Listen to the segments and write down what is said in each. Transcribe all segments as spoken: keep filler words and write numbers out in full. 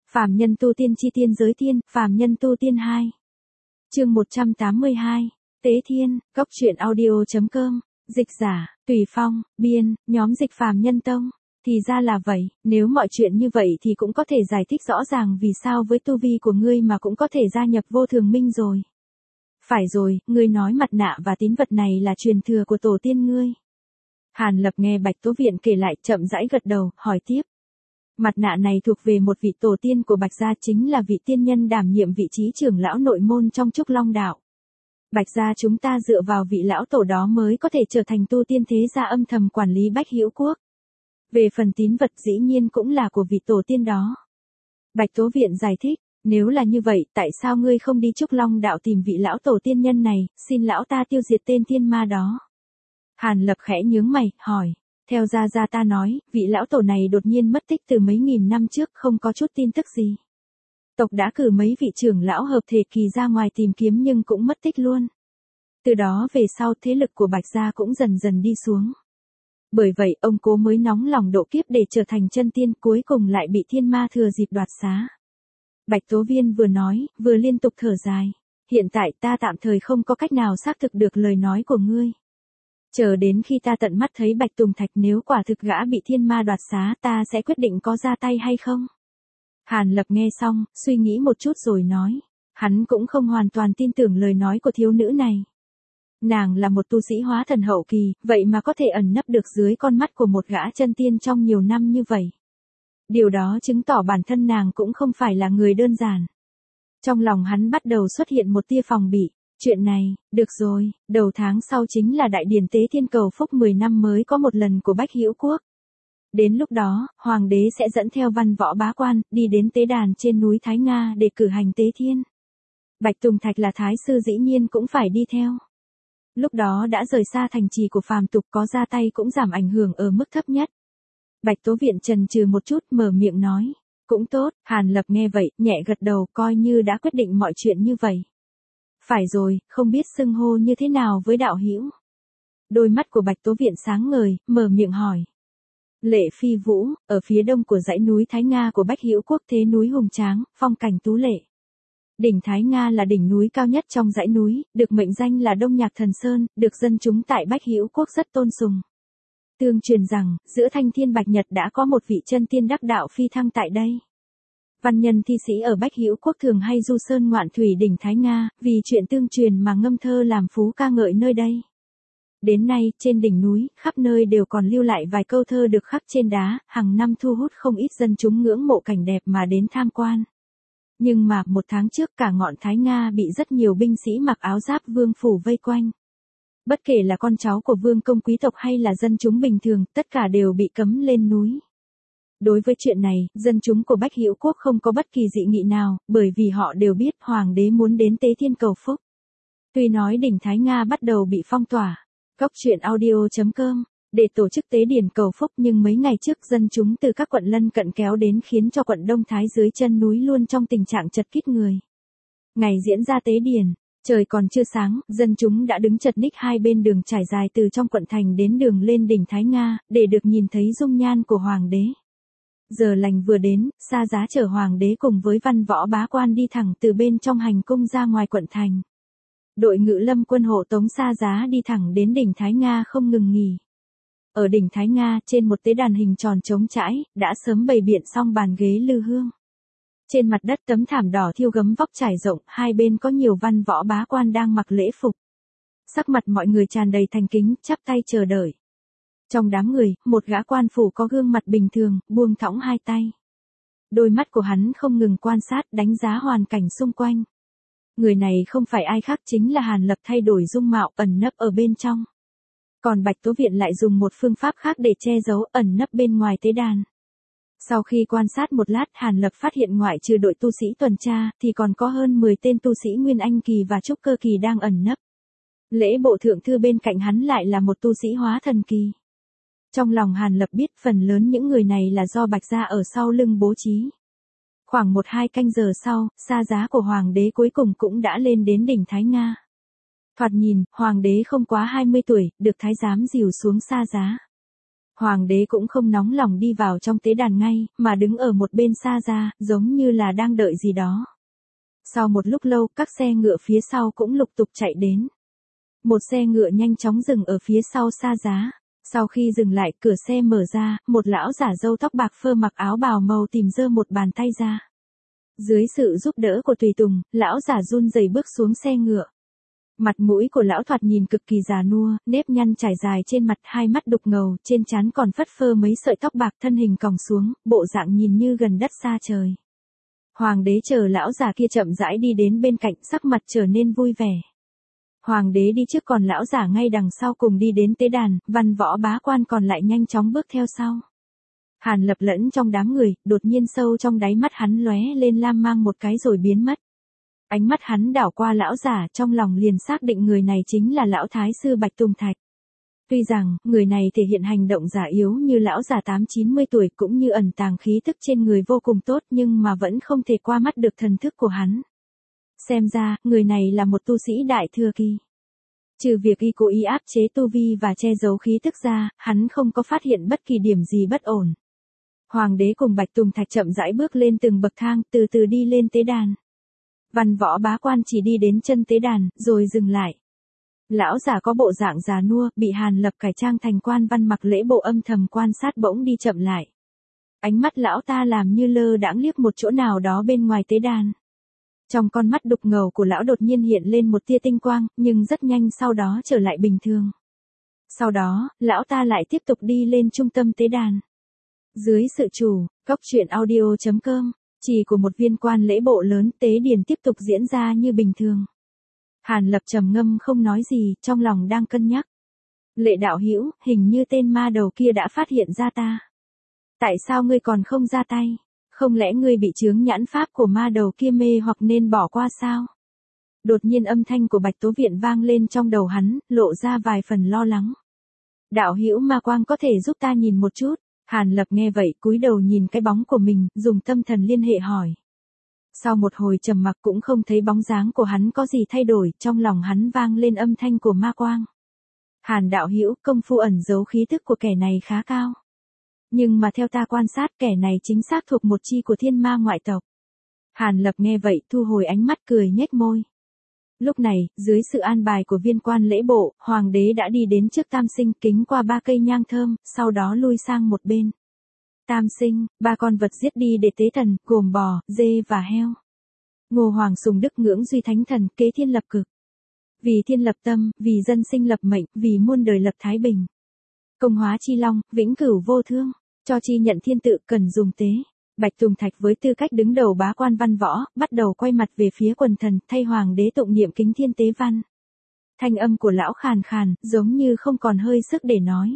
Phàm nhân tu tiên chi tiên giới tiên, phàm nhân tu tiên hai. Chương một trăm tám mươi hai. Tế Thiên, Cốc truyện audio.com, dịch giả, Tùy Phong, biên, nhóm dịch Phàm Nhân Tông. Thì ra là vậy, nếu mọi chuyện như vậy thì cũng có thể giải thích rõ ràng vì sao với tu vi của ngươi mà cũng có thể gia nhập vô thường minh rồi. Phải rồi, ngươi nói mặt nạ và tín vật này là truyền thừa của tổ tiên ngươi. Hàn Lập nghe Bạch Tố Viện kể lại chậm rãi gật đầu, hỏi tiếp. Mặt nạ này thuộc về một vị tổ tiên của Bạch gia, chính là vị tiên nhân đảm nhiệm vị trí trưởng lão nội môn trong Trúc Long đạo. Bạch gia chúng ta dựa vào vị lão tổ đó mới có thể trở thành tu tiên thế gia âm thầm quản lý Bách Hữu Quốc. Về phần tín vật dĩ nhiên cũng là của vị tổ tiên đó. Bạch Tố Viện giải thích, nếu là như vậy, tại sao ngươi không đi Trúc Long đạo tìm vị lão tổ tiên nhân này, xin lão ta tiêu diệt tên tiên ma đó? Hàn Lập khẽ nhướng mày, hỏi. Theo gia gia ta nói, vị lão tổ này đột nhiên mất tích từ mấy nghìn năm trước, không có chút tin tức gì. Tộc đã cử mấy vị trưởng lão hợp thể kỳ ra ngoài tìm kiếm nhưng cũng mất tích luôn. Từ đó về sau thế lực của Bạch gia cũng dần dần đi xuống. Bởi vậy ông cố mới nóng lòng độ kiếp để trở thành chân tiên, cuối cùng lại bị thiên ma thừa dịp đoạt xá. Bạch Tố Viên vừa nói, vừa liên tục thở dài. Hiện tại ta tạm thời không có cách nào xác thực được lời nói của ngươi. Chờ đến khi ta tận mắt thấy Bạch Tùng Thạch, nếu quả thực gã bị thiên ma đoạt xá, ta sẽ quyết định có ra tay hay không. Hàn Lập nghe xong, suy nghĩ một chút rồi nói. Hắn cũng không hoàn toàn tin tưởng lời nói của thiếu nữ này. Nàng là một tu sĩ hóa thần hậu kỳ, vậy mà có thể ẩn nấp được dưới con mắt của một gã chân tiên trong nhiều năm như vậy. Điều đó chứng tỏ bản thân nàng cũng không phải là người đơn giản. Trong lòng hắn bắt đầu xuất hiện một tia phòng bị. Chuyện này, được rồi, đầu tháng sau chính là đại điển Tế Thiên cầu phúc mười năm mới có một lần của Bách Hữu Quốc. Đến lúc đó, Hoàng đế sẽ dẫn theo văn võ bá quan, đi đến tế đàn trên núi Thái Nga để cử hành Tế Thiên. Bạch Tùng Thạch là thái sư dĩ nhiên cũng phải đi theo. Lúc đó đã rời xa thành trì của phàm tục, có ra tay cũng giảm ảnh hưởng ở mức thấp nhất. Bạch Tố Viện chần chừ một chút, mở miệng nói. Cũng tốt. Hàn Lập nghe vậy, nhẹ gật đầu, coi như đã quyết định mọi chuyện như vậy. Phải rồi, không biết xưng hô như thế nào với đạo hữu. Đôi mắt của Bạch Tố Viện sáng ngời, mở miệng hỏi. Lệ Phi Vũ, ở phía đông của dãy núi Thái Nga của Bách Hữu Quốc, thế núi hùng tráng, phong cảnh tú lệ. Đỉnh Thái Nga là đỉnh núi cao nhất trong dãy núi, được mệnh danh là Đông Nhạc Thần Sơn, được dân chúng tại Bách Hữu Quốc rất tôn sùng. Tương truyền rằng, giữa Thanh Thiên Bạch Nhật đã có một vị chân tiên đắc đạo phi thăng tại đây. Văn nhân thi sĩ ở Bách Hữu Quốc thường hay du sơn ngoạn thủy đỉnh Thái Nga, vì chuyện tương truyền mà ngâm thơ làm phú ca ngợi nơi đây. Đến nay, trên đỉnh núi, khắp nơi đều còn lưu lại vài câu thơ được khắc trên đá, hàng năm thu hút không ít dân chúng ngưỡng mộ cảnh đẹp mà đến tham quan. Nhưng mà, một tháng trước cả ngọn Thái Nga bị rất nhiều binh sĩ mặc áo giáp vương phủ vây quanh. Bất kể là con cháu của vương công quý tộc hay là dân chúng bình thường, tất cả đều bị cấm lên núi. Đối với chuyện này, dân chúng của Bách Hữu Quốc không có bất kỳ dị nghị nào, bởi vì họ đều biết Hoàng đế muốn đến Tế Thiên cầu phúc. Tuy nói đỉnh Thái Nga bắt đầu bị phong tỏa, Cốc truyện audio.com, để tổ chức tế điển cầu phúc, nhưng mấy ngày trước dân chúng từ các quận lân cận kéo đến khiến cho quận Đông Thái dưới chân núi luôn trong tình trạng chật kít người. Ngày diễn ra tế điển, trời còn chưa sáng, dân chúng đã đứng chật ních hai bên đường trải dài từ trong quận thành đến đường lên đỉnh Thái Nga, để được nhìn thấy dung nhan của Hoàng đế. Giờ lành vừa đến, Sa Giá chở Hoàng đế cùng với văn võ bá quan đi thẳng từ bên trong hành cung ra ngoài quận thành. Đội ngự lâm quân hộ tống Sa Giá đi thẳng đến đỉnh Thái Nga không ngừng nghỉ. Ở đỉnh Thái Nga, trên một tế đàn hình tròn trống trãi, đã sớm bày biện xong bàn ghế lư hương. Trên mặt đất tấm thảm đỏ thiêu gấm vóc trải rộng, hai bên có nhiều văn võ bá quan đang mặc lễ phục. Sắc mặt mọi người tràn đầy thành kính, chắp tay chờ đợi. Trong đám người, một gã quan phủ có gương mặt bình thường, buông thõng hai tay. Đôi mắt của hắn không ngừng quan sát, đánh giá hoàn cảnh xung quanh. Người này không phải ai khác, chính là Hàn Lập thay đổi dung mạo, ẩn nấp ở bên trong. Còn Bạch Tố Viện lại dùng một phương pháp khác để che giấu, ẩn nấp bên ngoài tế đàn. Sau khi quan sát một lát, Hàn Lập phát hiện ngoại trừ đội tu sĩ tuần tra, thì còn có hơn mười tên tu sĩ Nguyên Anh kỳ và Trúc Cơ kỳ đang ẩn nấp. Lễ bộ thượng thư bên cạnh hắn lại là một tu sĩ hóa thần kỳ. Trong lòng Hàn Lập biết phần lớn những người này là do Bạch gia ở sau lưng bố trí. Khoảng một hai canh giờ sau, Sa Giá của Hoàng đế cuối cùng cũng đã lên đến đỉnh Thái Nga. Thoạt nhìn, Hoàng đế không quá hai mươi tuổi, được thái giám dìu xuống Sa Giá. Hoàng đế cũng không nóng lòng đi vào trong tế đàn ngay, mà đứng ở một bên xa ra, giống như là đang đợi gì đó. Sau một lúc lâu, các xe ngựa phía sau cũng lục tục chạy đến. Một xe ngựa nhanh chóng dừng ở phía sau Sa Giá. Sau khi dừng lại, cửa xe mở ra, một lão giả râu tóc bạc phơ mặc áo bào màu tìm giơ một bàn tay ra. Dưới sự giúp đỡ của tùy tùng, lão giả run rẩy bước xuống xe ngựa. Mặt mũi của lão thoạt nhìn cực kỳ già nua, nếp nhăn trải dài trên mặt, hai mắt đục ngầu, trên trán còn phất phơ mấy sợi tóc bạc, thân hình còng xuống, bộ dạng nhìn như gần đất xa trời. Hoàng đế chờ lão già kia chậm rãi đi đến bên cạnh, sắc mặt trở nên vui vẻ. Hoàng đế đi trước còn lão giả ngay đằng sau cùng đi đến tế đàn, văn võ bá quan còn lại nhanh chóng bước theo sau. Hàn Lập lẫn trong đám người, đột nhiên sâu trong đáy mắt hắn lóe lên lam mang một cái rồi biến mất. Ánh mắt hắn đảo qua lão giả, trong lòng liền xác định người này chính là lão thái sư Bạch Tùng Thạch. Tuy rằng, người này thể hiện hành động giả yếu như lão già tám chín mươi tuổi cũng như ẩn tàng khí thức trên người vô cùng tốt nhưng mà vẫn không thể qua mắt được thần thức của hắn. Xem ra, người này là một tu sĩ đại thừa kỳ. Trừ việc y cố ý áp chế tu vi và che giấu khí thức ra, hắn không có phát hiện bất kỳ điểm gì bất ổn. Hoàng đế cùng Bạch Tùng Thạch chậm rãi bước lên từng bậc thang, từ từ đi lên tế đàn. Văn võ bá quan chỉ đi đến chân tế đàn, rồi dừng lại. Lão già có bộ dạng già nua, bị Hàn Lập cải trang thành quan văn mặc lễ bộ âm thầm quan sát bỗng đi chậm lại. Ánh mắt lão ta làm như lơ đãng liếc một chỗ nào đó bên ngoài tế đàn. Trong con mắt đục ngầu của lão đột nhiên hiện lên một tia tinh quang, nhưng rất nhanh sau đó trở lại bình thường. Sau đó, lão ta lại tiếp tục đi lên trung tâm tế đàn. Dưới sự chủ, cốc truyện audio chấm com, chỉ của một viên quan lễ bộ lớn, tế điển tiếp tục diễn ra như bình thường. Hàn Lập trầm ngâm không nói gì, trong lòng đang cân nhắc. Lệ đạo hữu, hình như tên ma đầu kia đã phát hiện ra ta. Tại sao ngươi còn không ra tay? Không lẽ ngươi bị chướng nhãn pháp của ma đầu kia mê hoặc nên bỏ qua sao? Đột nhiên âm thanh của Bạch Tố Viện vang lên trong đầu hắn, lộ ra vài phần lo lắng. Đạo hữu ma quang có thể giúp ta nhìn một chút. Hàn Lập nghe vậy cúi đầu nhìn cái bóng của mình, dùng tâm thần liên hệ hỏi. Sau một hồi trầm mặc cũng không thấy bóng dáng của hắn có gì thay đổi, trong lòng hắn vang lên âm thanh của ma quang. Hàn đạo hữu, công phu ẩn giấu khí tức của kẻ này khá cao. Nhưng mà theo ta quan sát, kẻ này chính xác thuộc một chi của thiên ma ngoại tộc. Hàn Lập nghe vậy thu hồi ánh mắt cười nhếch môi. Lúc này, dưới sự an bài của viên quan lễ bộ, hoàng đế đã đi đến trước Tam Sinh, kính qua ba cây nhang thơm, sau đó lui sang một bên. Tam Sinh, ba con vật giết đi để tế thần, gồm bò, dê và heo. Ngô Hoàng Sùng Đức ngưỡng duy thánh thần, kế thiên lập cực. Vì thiên lập tâm, vì dân sinh lập mệnh, vì muôn đời lập thái bình. Công hóa chi long, vĩnh cửu vô thương, cho chi nhận thiên tự cần dùng tế. Bạch Tùng Thạch với tư cách đứng đầu bá quan văn võ, bắt đầu quay mặt về phía quần thần, thay hoàng đế tụng niệm kính thiên tế văn. Thanh âm của lão khàn khàn, giống như không còn hơi sức để nói.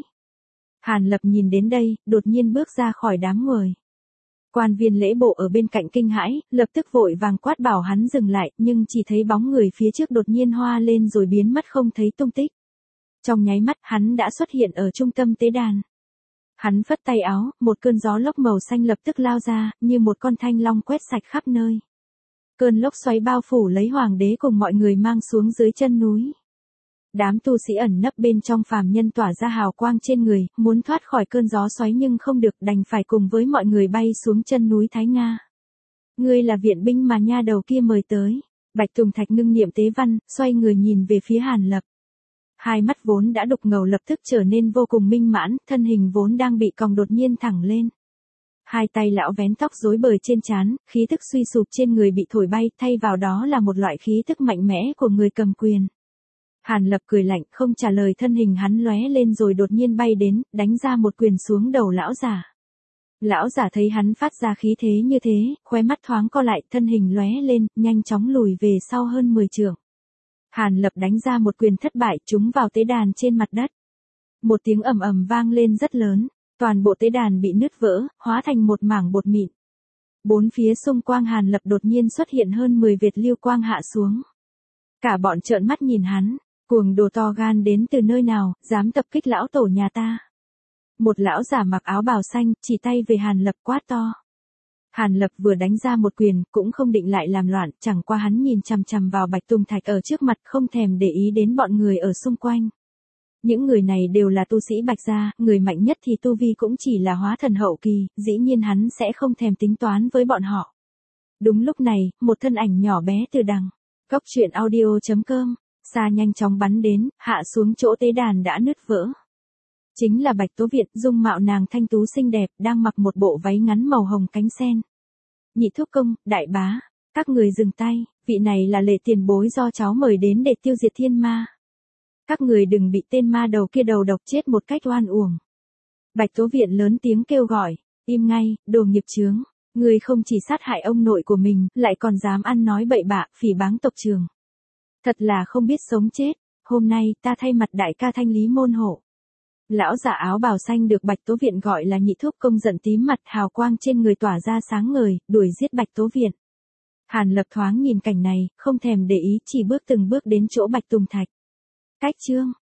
Hàn Lập nhìn đến đây, đột nhiên bước ra khỏi đám người. Quan viên lễ bộ ở bên cạnh kinh hãi, lập tức vội vàng quát bảo hắn dừng lại, nhưng chỉ thấy bóng người phía trước đột nhiên hoa lên rồi biến mất không thấy tung tích. Trong nháy mắt, hắn đã xuất hiện ở trung tâm tế đàn. Hắn phất tay áo, một cơn gió lốc màu xanh lập tức lao ra, như một con thanh long quét sạch khắp nơi. Cơn lốc xoáy bao phủ lấy hoàng đế cùng mọi người mang xuống dưới chân núi. Đám tu sĩ ẩn nấp bên trong phàm nhân tỏa ra hào quang trên người, muốn thoát khỏi cơn gió xoáy nhưng không được, đành phải cùng với mọi người bay xuống chân núi Thái Nga. Ngươi là viện binh mà nha đầu kia mời tới. Bạch Tùng Thạch ngưng niệm tế văn, xoay người nhìn về phía Hàn Lập. Hai mắt vốn đã đục ngầu lập tức trở nên vô cùng minh mãn, thân hình vốn đang bị còng đột nhiên thẳng lên. Hai tay lão vén tóc rối bời trên trán, khí tức suy sụp trên người bị thổi bay, thay vào đó là một loại khí tức mạnh mẽ của người cầm quyền. Hàn Lập cười lạnh, không trả lời, thân hình hắn lóe lên rồi đột nhiên bay đến, đánh ra một quyền xuống đầu lão giả. Lão giả thấy hắn phát ra khí thế như thế, khóe mắt thoáng co lại, thân hình lóe lên, nhanh chóng lùi về sau hơn mười trượng. Hàn Lập đánh ra một quyền thất bại, trúng vào tế đàn trên mặt đất. Một tiếng ầm ầm vang lên rất lớn, toàn bộ tế đàn bị nứt vỡ, hóa thành một mảng bột mịn. Bốn phía xung quanh Hàn Lập đột nhiên xuất hiện hơn mười vệt lưu quang hạ xuống. Cả bọn trợn mắt nhìn hắn, cuồng đồ to gan đến từ nơi nào, dám tập kích lão tổ nhà ta. Một lão giả mặc áo bào xanh, chỉ tay về Hàn Lập quát to. Hàn Lập vừa đánh ra một quyền, cũng không định lại làm loạn, chẳng qua hắn nhìn chằm chằm vào Bạch Tùng Thạch ở trước mặt, không thèm để ý đến bọn người ở xung quanh. Những người này đều là tu sĩ Bạch gia, người mạnh nhất thì tu vi cũng chỉ là hóa thần hậu kỳ, dĩ nhiên hắn sẽ không thèm tính toán với bọn họ. Đúng lúc này, một thân ảnh nhỏ bé từ đằng cốc truyện audio.com, xa nhanh chóng bắn đến, hạ xuống chỗ tế đàn đã nứt vỡ. Chính là Bạch Tố Viện, dung mạo nàng thanh tú xinh đẹp, đang mặc một bộ váy ngắn màu hồng cánh sen. Nhị thúc công, đại bá, các người dừng tay, vị này là Lệ tiền bối do cháu mời đến để tiêu diệt thiên ma. Các người đừng bị tên ma đầu kia đầu độc chết một cách oan uổng. Bạch Tố Viện lớn tiếng kêu gọi, im ngay, đồ nghiệp chướng, người không chỉ sát hại ông nội của mình, lại còn dám ăn nói bậy bạ, phỉ báng tộc trường. Thật là không biết sống chết, hôm nay ta thay mặt đại ca thanh lý môn hộ. Lão giả áo bào xanh được Bạch Tố Viện gọi là nhị thúc công giận tím mặt, hào quang trên người tỏa ra sáng ngời, đuổi giết Bạch Tố Viện. Hàn Lập thoáng nhìn cảnh này, không thèm để ý, chỉ bước từng bước đến chỗ Bạch Tùng Thạch. Cách chương,